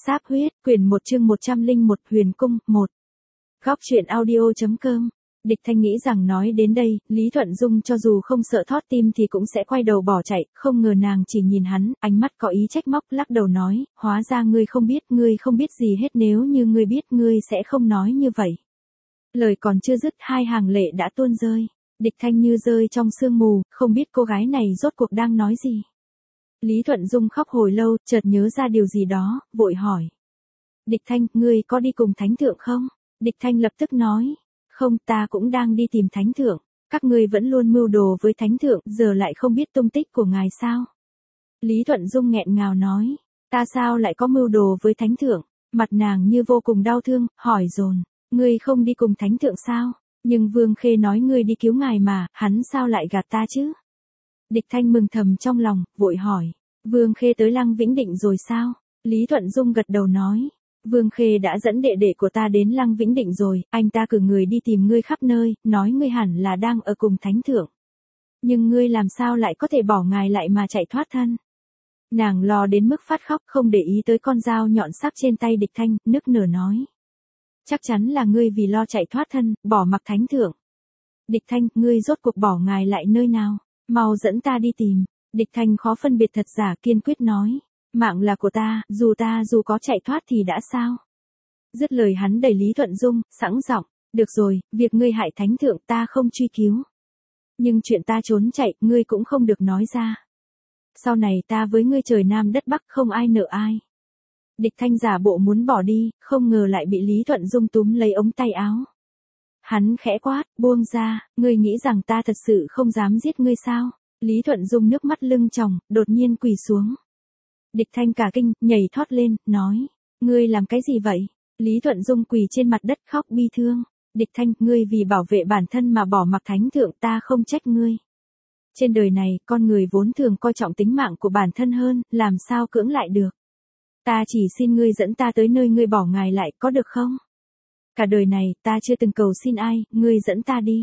Sáp huyết, quyển 1 chương 101 Huyền Cung, 1. Góc truyện audio.com. Địch Thanh nghĩ rằng nói đến đây, Lý Thuận Dung cho dù không sợ thót tim thì cũng sẽ quay đầu bỏ chạy, không ngờ nàng chỉ nhìn hắn, ánh mắt có ý trách móc, lắc đầu nói, hóa ra ngươi không biết gì hết, nếu như ngươi biết ngươi sẽ không nói như vậy. Lời còn chưa dứt, hai hàng lệ đã tuôn rơi. Địch Thanh như rơi trong sương mù, không biết cô gái này rốt cuộc đang nói gì. Lý Thuận Dung khóc hồi lâu, chợt nhớ ra điều gì đó, vội hỏi. Địch Thanh, ngươi có đi cùng Thánh Thượng không? Địch Thanh lập tức nói. Không, ta cũng đang đi tìm Thánh Thượng. Các ngươi vẫn luôn mưu đồ với Thánh Thượng, giờ lại không biết tung tích của ngài sao? Lý Thuận Dung nghẹn ngào nói. Ta sao lại có mưu đồ với Thánh Thượng? Mặt nàng như vô cùng đau thương, hỏi dồn. Ngươi không đi cùng Thánh Thượng sao? Nhưng Vương Khê nói ngươi đi cứu ngài mà, hắn sao lại gạt ta chứ? Địch Thanh mừng thầm trong lòng, vội hỏi. Vương Khê tới Lăng Vĩnh Định rồi sao? Lý Thuận Dung gật đầu nói. Vương Khê đã dẫn đệ đệ của ta đến Lăng Vĩnh Định rồi, anh ta cử người đi tìm ngươi khắp nơi, nói ngươi hẳn là đang ở cùng Thánh Thượng. Nhưng ngươi làm sao lại có thể bỏ ngài lại mà chạy thoát thân? Nàng lo đến mức phát khóc, không để ý tới con dao nhọn sắc trên tay Địch Thanh, nức nở nói. Chắc chắn là ngươi vì lo chạy thoát thân, bỏ mặc Thánh Thượng. Địch Thanh, ngươi rốt cuộc bỏ ngài lại nơi nào? Mau dẫn ta đi tìm. Địch Thanh khó phân biệt thật giả, kiên quyết nói. Mạng là của ta dù có chạy thoát thì đã sao? Dứt lời hắn đẩy Lý Thuận Dung, sẵn giọng. Được rồi, việc ngươi hại Thánh Thượng ta không truy cứu. Nhưng chuyện ta trốn chạy, ngươi cũng không được nói ra. Sau này ta với ngươi trời Nam đất Bắc, không ai nợ ai. Địch Thanh giả bộ muốn bỏ đi, không ngờ lại bị Lý Thuận Dung túm lấy ống tay áo. Hắn khẽ quát, buông ra, ngươi nghĩ rằng ta thật sự không dám giết ngươi sao? Lý Thuận Dung nước mắt lưng tròng, đột nhiên quỳ xuống. Địch Thanh cả kinh, nhảy thoát lên, nói, ngươi làm cái gì vậy? Lý Thuận Dung quỳ trên mặt đất khóc bi thương. Địch Thanh, ngươi vì bảo vệ bản thân mà bỏ mặc Thánh Thượng, ta không trách ngươi. Trên đời này, con người vốn thường coi trọng tính mạng của bản thân hơn, làm sao cưỡng lại được. Ta chỉ xin ngươi dẫn ta tới nơi ngươi bỏ ngài lại, có được không? Cả đời này, ta chưa từng cầu xin ai, ngươi dẫn ta đi.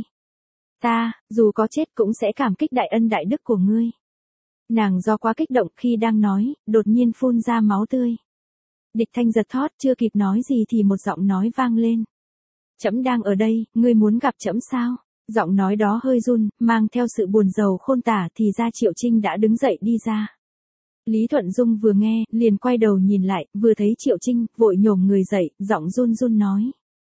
Ta, dù có chết cũng sẽ cảm kích đại ân đại đức của ngươi. Nàng do quá kích động khi đang nói, đột nhiên phun ra máu tươi. Địch Thanh giật thót, chưa kịp nói gì thì một giọng nói vang lên. Trẫm đang ở đây, ngươi muốn gặp trẫm sao? Giọng nói đó hơi run, mang theo sự buồn rầu khôn tả, thì ra Triệu Trinh đã đứng dậy đi ra. Lý Thuận Dung vừa nghe, liền quay đầu nhìn lại, vừa thấy Triệu Trinh, vội nhổm người dậy, giọng run run nói.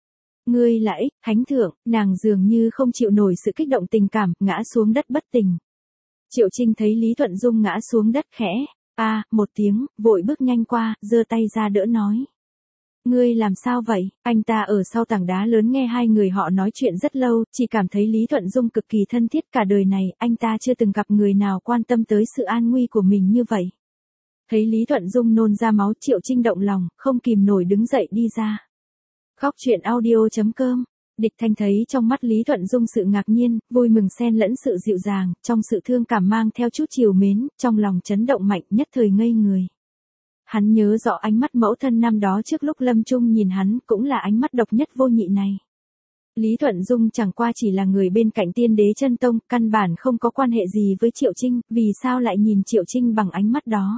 Ngươi là Ích, Thánh Thượng, nàng dường như không chịu nổi sự kích động tình cảm, ngã xuống đất bất tỉnh. Triệu Trinh thấy Lý Thuận Dung ngã xuống đất khẽ, một tiếng, vội bước nhanh qua, giơ tay ra đỡ nói. Ngươi làm sao vậy? Anh ta ở sau tảng đá lớn nghe hai người họ nói chuyện rất lâu, chỉ cảm thấy Lý Thuận Dung cực kỳ thân thiết, cả đời này, anh ta chưa từng gặp người nào quan tâm tới sự an nguy của mình như vậy. Thấy Lý Thuận Dung nôn ra máu, Triệu Trinh động lòng, không kìm nổi đứng dậy đi ra. Góc truyện audio.com. Địch Thanh thấy trong mắt Lý Thuận Dung sự ngạc nhiên, vui mừng xen lẫn sự dịu dàng, trong sự thương cảm mang theo chút trìu mến, trong lòng chấn động mạnh, nhất thời ngây người. Hắn nhớ rõ ánh mắt mẫu thân năm đó trước lúc lâm chung nhìn hắn, cũng là ánh mắt độc nhất vô nhị này. Lý Thuận Dung chẳng qua chỉ là người bên cạnh Tiên Đế Chân Tông, căn bản không có quan hệ gì với Triệu Trinh, vì sao lại nhìn Triệu Trinh bằng ánh mắt đó?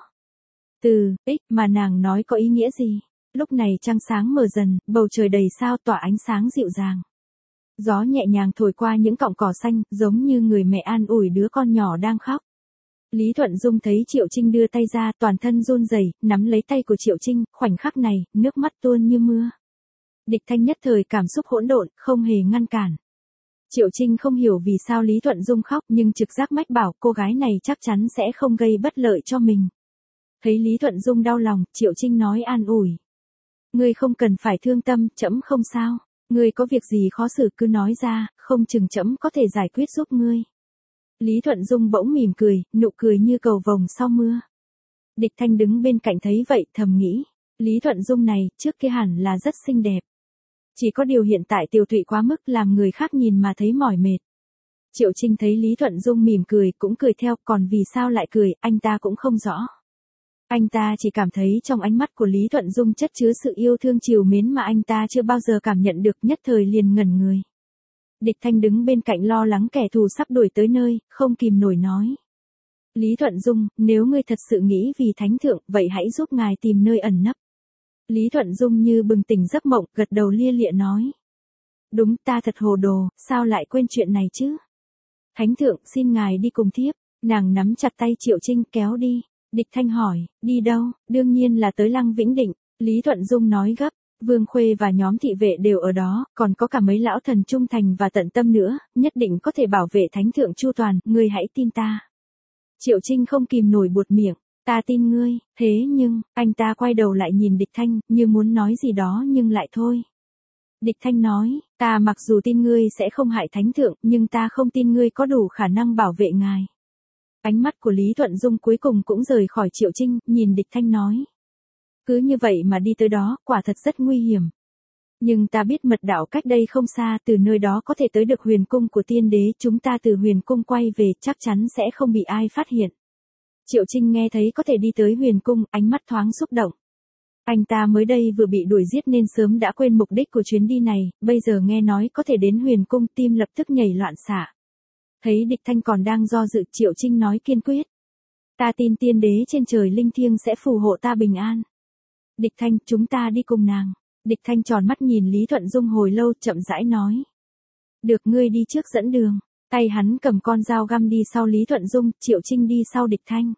Ích mà nàng nói có ý nghĩa gì? Lúc này trăng sáng mờ dần, bầu trời đầy sao tỏa ánh sáng dịu dàng. Gió nhẹ nhàng thổi qua những cọng cỏ xanh, giống như người mẹ an ủi đứa con nhỏ đang khóc. Lý Thuận Dung thấy Triệu Trinh đưa tay ra, toàn thân run rẩy, nắm lấy tay của Triệu Trinh, khoảnh khắc này, nước mắt tuôn như mưa. Địch Thanh nhất thời cảm xúc hỗn độn, không hề ngăn cản. Triệu Trinh không hiểu vì sao Lý Thuận Dung khóc, nhưng trực giác mách bảo cô gái này chắc chắn sẽ không gây bất lợi cho mình. Thấy Lý Thuận Dung đau lòng, Triệu Trinh nói an ủi. Ngươi không cần phải thương tâm, trẫm không sao. Ngươi có việc gì khó xử cứ nói ra, không chừng trẫm có thể giải quyết giúp ngươi. Lý Thuận Dung bỗng mỉm cười, nụ cười như cầu vồng sau mưa. Địch Thanh đứng bên cạnh thấy vậy, thầm nghĩ. Lý Thuận Dung này, trước kia hẳn là rất xinh đẹp. Chỉ có điều hiện tại tiều tụy quá mức làm người khác nhìn mà thấy mỏi mệt. Triệu Trinh thấy Lý Thuận Dung mỉm cười, cũng cười theo, còn vì sao lại cười, anh ta cũng không rõ. Anh ta chỉ cảm thấy trong ánh mắt của Lý Thuận Dung chất chứa sự yêu thương trìu mến mà anh ta chưa bao giờ cảm nhận được, nhất thời liền ngẩn người. Địch Thanh đứng bên cạnh lo lắng kẻ thù sắp đuổi tới nơi, không kìm nổi nói. Lý Thuận Dung, nếu ngươi thật sự nghĩ vì Thánh Thượng, vậy hãy giúp ngài tìm nơi ẩn nấp. Lý Thuận Dung như bừng tỉnh giấc mộng, gật đầu lia lịa nói. Đúng, ta thật hồ đồ, sao lại quên chuyện này chứ? Thánh thượng, xin ngài đi cùng thiếp. Nàng nắm chặt tay Triệu Trinh kéo đi. Địch Thanh hỏi, đi đâu? Đương nhiên là tới Lăng Vĩnh Định. Lý Thuận Dung nói gấp. Vương Khuê và nhóm thị vệ đều ở đó, còn có cả mấy lão thần trung thành và tận tâm nữa, nhất định có thể bảo vệ thánh thượng chu toàn, ngươi hãy tin ta. Triệu Trinh không kìm nổi buột miệng, ta tin ngươi, thế nhưng, anh ta quay đầu lại nhìn Địch Thanh, như muốn nói gì đó nhưng lại thôi. Địch Thanh nói, ta mặc dù tin ngươi sẽ không hại thánh thượng, nhưng ta không tin ngươi có đủ khả năng bảo vệ ngài. Ánh mắt của Lý Thuận Dung cuối cùng cũng rời khỏi Triệu Trinh, nhìn Địch Thanh nói. Cứ như vậy mà đi tới đó, quả thật rất nguy hiểm. Nhưng ta biết mật đạo cách đây không xa, từ nơi đó có thể tới được huyền cung của tiên đế, chúng ta từ huyền cung quay về chắc chắn sẽ không bị ai phát hiện. Triệu Trinh nghe thấy có thể đi tới huyền cung, ánh mắt thoáng xúc động. Anh ta mới đây vừa bị đuổi giết nên sớm đã quên mục đích của chuyến đi này, bây giờ nghe nói có thể đến huyền cung, tim lập tức nhảy loạn xạ. Thấy Địch Thanh còn đang do dự, Triệu Trinh nói kiên quyết. Ta tin tiên đế trên trời linh thiêng sẽ phù hộ ta bình an. Địch Thanh, chúng ta đi cùng nàng. Địch Thanh tròn mắt nhìn Lý Thuận Dung hồi lâu, chậm rãi nói. Được, ngươi đi trước dẫn đường. Tay hắn cầm con dao găm đi sau Lý Thuận Dung, Triệu Trinh đi sau Địch Thanh.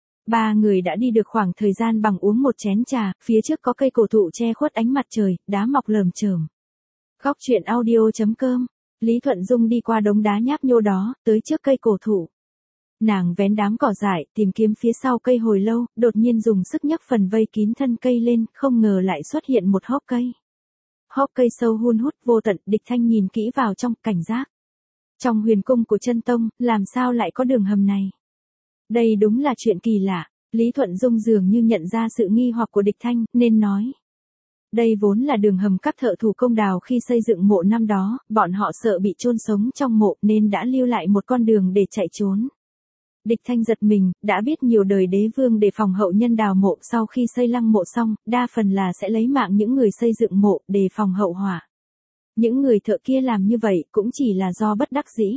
Ba người đã đi được khoảng thời gian bằng uống một chén trà, phía trước có cây cổ thụ che khuất ánh mặt trời, đá mọc lởm chởm. Góc truyện audio.com. Lý Thuận Dung đi qua đống đá nháp nhô đó, tới trước cây cổ thụ. Nàng vén đám cỏ dại, tìm kiếm phía sau cây hồi lâu, đột nhiên dùng sức nhấc phần vây kín thân cây lên, không ngờ lại xuất hiện một hốc cây. Hốc cây sâu hun hút vô tận, Địch Thanh nhìn kỹ vào trong, cảnh giác. Trong huyền cung của chân tông, làm sao lại có đường hầm này? Đây đúng là chuyện kỳ lạ. Lý Thuận Dung dường như nhận ra sự nghi hoặc của Địch Thanh, nên nói. Đây vốn là đường hầm các thợ thủ công đào khi xây dựng mộ năm đó, bọn họ sợ bị chôn sống trong mộ nên đã lưu lại một con đường để chạy trốn. Địch Thanh giật mình, đã biết nhiều đời đế vương để phòng hậu nhân đào mộ sau khi xây lăng mộ xong, đa phần là sẽ lấy mạng những người xây dựng mộ để phòng hậu họa. Những người thợ kia làm như vậy cũng chỉ là do bất đắc dĩ.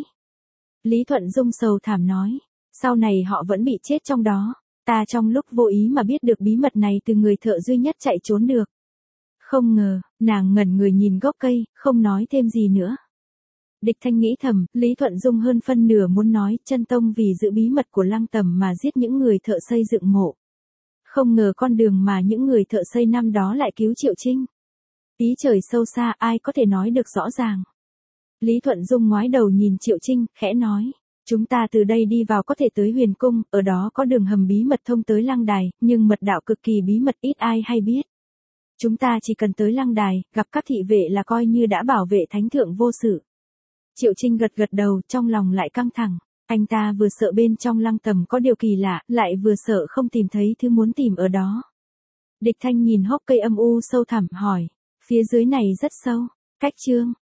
Lý Thuận Dung sầu thảm nói, sau này họ vẫn bị chết trong đó. Ta trong lúc vô ý mà biết được bí mật này từ người thợ duy nhất chạy trốn được. Không ngờ, nàng ngẩn người nhìn gốc cây, không nói thêm gì nữa. Địch Thanh nghĩ thầm, Lý Thuận Dung hơn phân nửa muốn nói, chân tông vì giữ bí mật của Lăng Tầm mà giết những người thợ xây dựng mộ. Không ngờ con đường mà những người thợ xây năm đó lại cứu Triệu Trinh. Ý trời sâu xa, ai có thể nói được rõ ràng. Lý Thuận Dung ngoái đầu nhìn Triệu Trinh, khẽ nói. Chúng ta từ đây đi vào có thể tới huyền cung, ở đó có đường hầm bí mật thông tới lăng đài, nhưng mật đạo cực kỳ bí mật, ít ai hay biết. Chúng ta chỉ cần tới lăng đài, gặp các thị vệ là coi như đã bảo vệ thánh thượng vô sự. Triệu Trinh gật gật đầu, trong lòng lại căng thẳng. Anh ta vừa sợ bên trong Lăng Tầm có điều kỳ lạ, lại vừa sợ không tìm thấy thứ muốn tìm ở đó. Địch Thanh nhìn hốc cây âm u sâu thẳm hỏi, phía dưới này rất sâu, cách chương.